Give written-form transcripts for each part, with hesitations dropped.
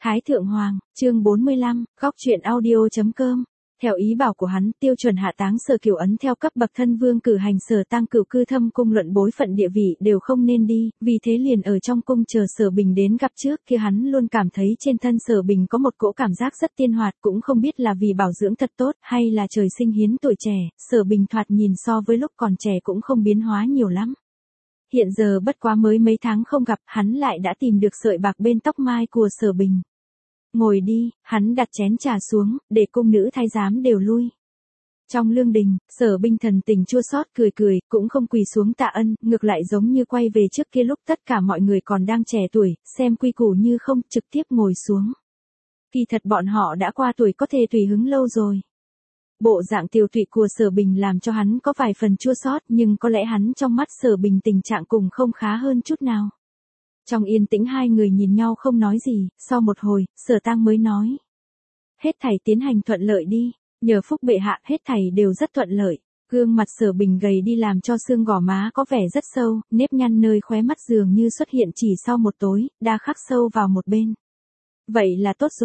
Thái Thượng Hoàng, chương 45, góc truyện audio.com. Theo ý bảo của hắn, tiêu chuẩn hạ táng Sở Kiều ấn theo cấp bậc thân vương cử hành Sở Tang cửu cư thâm cung luận bối phận địa vị đều không nên đi, vì thế liền ở trong cung chờ Sở Bình đến gặp trước kia hắn luôn cảm thấy trên thân Sở Bình có một cỗ cảm giác rất tiên hoạt, cũng không biết là vì bảo dưỡng thật tốt hay là trời sinh hiến tuổi trẻ, Sở Bình thoạt nhìn so với lúc còn trẻ cũng không biến hóa nhiều lắm. Hiện giờ bất quá mới mấy tháng không gặp, hắn lại đã tìm được sợi bạc bên tóc mai của Sở Bình. Ngồi đi, hắn đặt chén trà xuống, để cung nữ thái giám đều lui. Trong lương đình, Sở Bình thần tình chua xót cười cười, cũng không quỳ xuống tạ ân, ngược lại giống như quay về trước kia lúc tất cả mọi người còn đang trẻ tuổi, xem quy củ như không, trực tiếp ngồi xuống. Kỳ thật bọn họ đã qua tuổi có thể tùy hứng lâu rồi. Bộ dạng tiều tụy của Sở Bình làm cho hắn có vài phần chua xót, nhưng có lẽ hắn trong mắt Sở Bình tình trạng cùng không khá hơn chút nào. Trong yên tĩnh hai người nhìn nhau không nói gì, sau một hồi, Sở Tang mới nói. Hết thảy tiến hành thuận lợi đi, nhờ phúc bệ hạ hết thảy đều rất thuận lợi. Gương mặt Sở Bình gầy đi làm cho xương gò má có vẻ rất sâu, nếp nhăn nơi khóe mắt dường như xuất hiện chỉ sau một tối, đã khắc sâu vào một bên. Vậy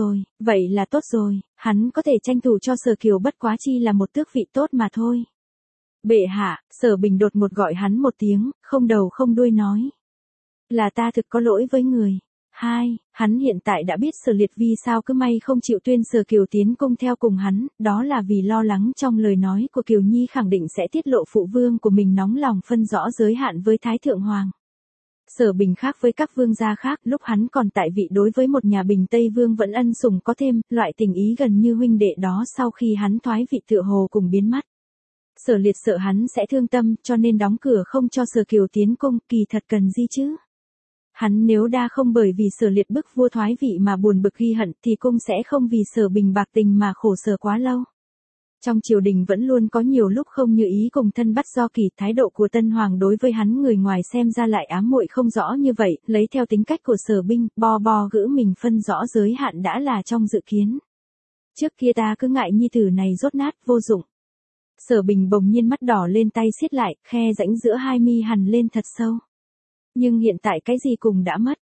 là tốt rồi, hắn có thể tranh thủ cho Sở Kiều bất quá chi là một tước vị tốt mà thôi. Bệ hạ, Sở Bình đột ngột gọi hắn một tiếng, không đầu không đuôi nói. Là ta thực có lỗi với người. Hắn hiện tại đã biết Sở Liệt vì sao cứ may không chịu tuyên Sở Kiều tiến cung theo cùng hắn, đó là vì lo lắng trong lời nói của Kiều Nhi khẳng định sẽ tiết lộ phụ vương của mình nóng lòng phân rõ giới hạn với Thái Thượng Hoàng. Sở Bình khác với các vương gia khác, lúc hắn còn tại vị đối với một nhà Bình Tây Vương vẫn ân sủng có thêm, loại tình ý gần như huynh đệ đó sau khi hắn thoái vị tựa hồ cùng biến mất. Sở Liệt sợ hắn sẽ thương tâm, cho nên đóng cửa không cho Sở Kiều tiến cung, kỳ thật cần gì chứ? Hắn nếu đa không bởi vì Sở Liệt bức vua thoái vị mà buồn bực ghi hận thì cung sẽ không vì Sở Bình bạc tình mà khổ sở quá lâu. Trong triều đình vẫn luôn có nhiều lúc không như ý cùng thân bắt do kỳ, thái độ của Tân Hoàng đối với hắn người ngoài xem ra lại ám muội không rõ như vậy, lấy theo tính cách của Sở Bình, bo gữ mình phân rõ giới hạn đã là trong dự kiến. Trước kia ta cứ ngại nhi tử này rốt nát, vô dụng. Sở Bình bỗng nhiên mắt đỏ lên tay siết lại, khe rãnh giữa hai mi hằn lên thật sâu. Nhưng hiện tại cái gì cùng đã mất,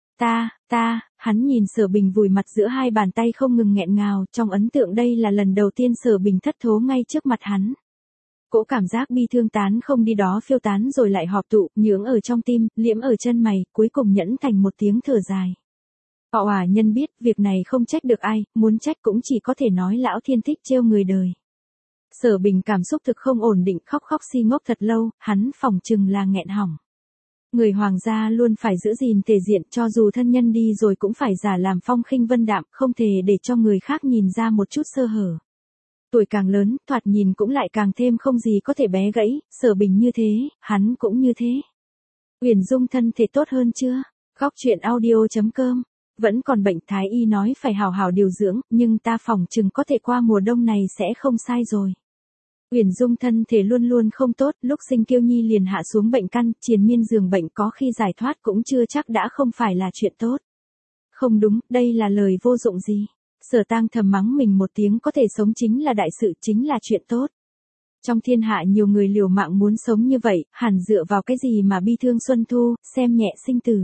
hắn nhìn Sở Bình vùi mặt giữa hai bàn tay không ngừng nghẹn ngào, trong ấn tượng đây là lần đầu tiên Sở Bình thất thố ngay trước mặt hắn. Cỗ cảm giác bi thương tán không đi đó phiêu tán rồi lại họp tụ, nhưỡng ở trong tim, liễm ở chân mày, cuối cùng nhẫn thành một tiếng thở dài. Họ nhân biết, việc này không trách được ai, muốn trách cũng chỉ có thể nói lão thiên thích trêu người đời. Sở Bình cảm xúc thực không ổn định, khóc si ngốc thật lâu, hắn phỏng chừng là nghẹn hỏng. Người hoàng gia luôn phải giữ gìn thể diện, cho dù thân nhân đi rồi cũng phải giả làm phong khinh vân đạm, không thể để cho người khác nhìn ra một chút sơ hở. Tuổi càng lớn, thoạt nhìn cũng lại càng thêm không gì có thể bé gãy, Sở Bình như thế, hắn cũng như thế. Uyển Dung thân thể tốt hơn chưa? Góc truyện audio.com. Vẫn còn bệnh, thái y nói phải hào hào điều dưỡng, nhưng ta phỏng chừng có thể qua mùa đông này sẽ không sai rồi. Uyển Dung thân thể luôn luôn không tốt, lúc sinh Kiêu Nhi liền hạ xuống bệnh căn, triền miên giường bệnh có khi giải thoát cũng chưa chắc đã không phải là chuyện tốt. Không đúng, đây là lời vô dụng gì. Sở Tang thầm mắng mình một tiếng, có thể sống chính là đại sự, chính là chuyện tốt. Trong thiên hạ nhiều người liều mạng muốn sống như vậy, hẳn dựa vào cái gì mà bi thương xuân thu, xem nhẹ sinh tử.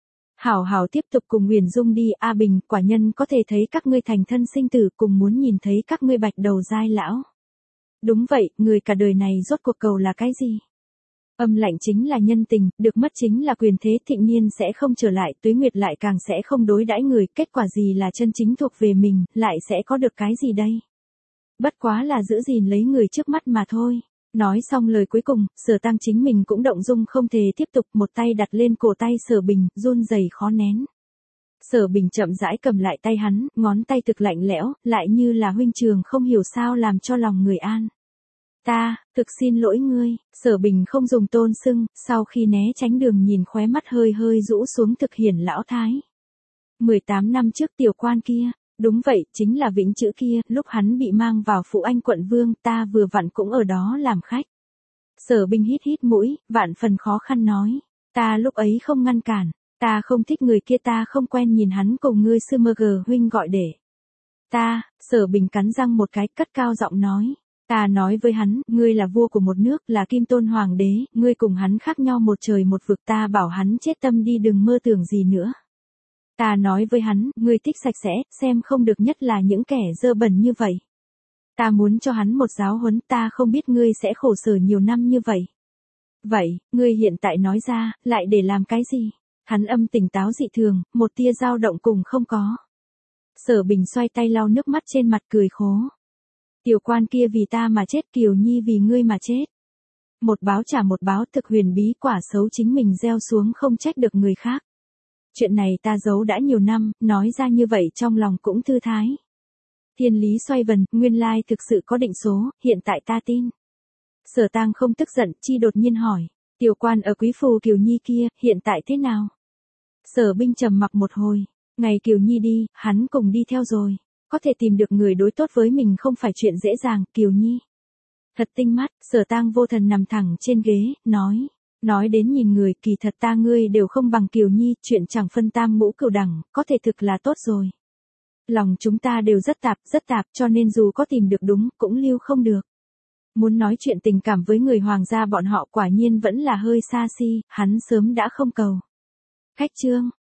Hảo tiếp tục cùng Uyển Dung đi, A Bình, quả nhân có thể thấy các ngươi thành thân sinh tử, cùng muốn nhìn thấy các ngươi bạch đầu giai lão. Đúng vậy, người cả đời này rốt cuộc cầu là cái gì? Âm lạnh chính là nhân tình, được mất chính là quyền thế, thịnh niên sẽ không trở lại, tuế nguyệt lại càng sẽ không đối đãi người, kết quả gì là chân chính thuộc về mình, lại sẽ có được cái gì đây? Bất quá là giữ gìn lấy người trước mắt mà thôi. Nói xong lời cuối cùng, Sở Tang chính mình cũng động dung không thể tiếp tục, một tay đặt lên cổ tay Sở Bình, run rẩy khó nén. Sở Bình chậm rãi cầm lại tay hắn, ngón tay thực lạnh lẽo, lại như là huynh trường không hiểu sao làm cho lòng người an. Ta, thực xin lỗi ngươi, Sở Bình không dùng tôn xưng, sau khi né tránh đường nhìn khóe mắt hơi rũ xuống thực hiển lão thái. 18 năm trước tiểu quan kia, đúng vậy, chính là Vĩnh Chữ kia, lúc hắn bị mang vào Phụ Anh quận vương, ta vừa vặn cũng ở đó làm khách. Sở Bình hít mũi, vạn phần khó khăn nói, ta lúc ấy không ngăn cản. Ta không thích người kia, ta không quen nhìn hắn cùng ngươi sư mơ gờ huynh gọi để. Sở Bình cắn răng một cái, cất cao giọng nói. Ta nói với hắn, ngươi là vua của một nước, là Kim Tôn Hoàng đế, ngươi cùng hắn khác nhau một trời một vực, ta bảo hắn chết tâm đi, đừng mơ tưởng gì nữa. Ta nói với hắn, ngươi thích sạch sẽ, xem không được nhất là những kẻ dơ bẩn như vậy. Ta muốn cho hắn một giáo huấn, ta không biết ngươi sẽ khổ sở nhiều năm như vậy. Vậy, ngươi hiện tại nói ra, lại để làm cái gì? Hắn âm tỉnh táo dị thường, một tia dao động cùng không có. Sở Bình xoay tay lau nước mắt trên mặt cười khố. Tiểu quan kia vì ta mà chết, Kiều Nhi vì ngươi mà chết. Một báo trả một báo, thực huyền bí, quả xấu chính mình gieo xuống không trách được người khác. Chuyện này ta giấu đã nhiều năm, nói ra như vậy trong lòng cũng thư thái. Thiên lý xoay vần, nguyên lai thực sự có định số, hiện tại ta tin. Sở Tang không tức giận, chi đột nhiên hỏi, tiểu quan ở Quý Phù Kiều Nhi kia, hiện tại thế nào? Sở Binh trầm mặc một hồi, ngày Kiều Nhi đi, hắn cùng đi theo rồi. Có thể tìm được người đối tốt với mình không phải chuyện dễ dàng, Kiều Nhi. Thật tinh mắt, Sở Tang vô thần nằm thẳng trên ghế, nói đến nhìn người, kỳ thật ta ngươi đều không bằng Kiều Nhi, chuyện chẳng phân tam ngũ cửu đẳng, có thể thực là tốt rồi. Lòng chúng ta đều rất tạp, cho nên dù có tìm được đúng, cũng lưu không được. Muốn nói chuyện tình cảm với người hoàng gia bọn họ quả nhiên vẫn là hơi xa xi, hắn sớm đã không cầu. Khách trương,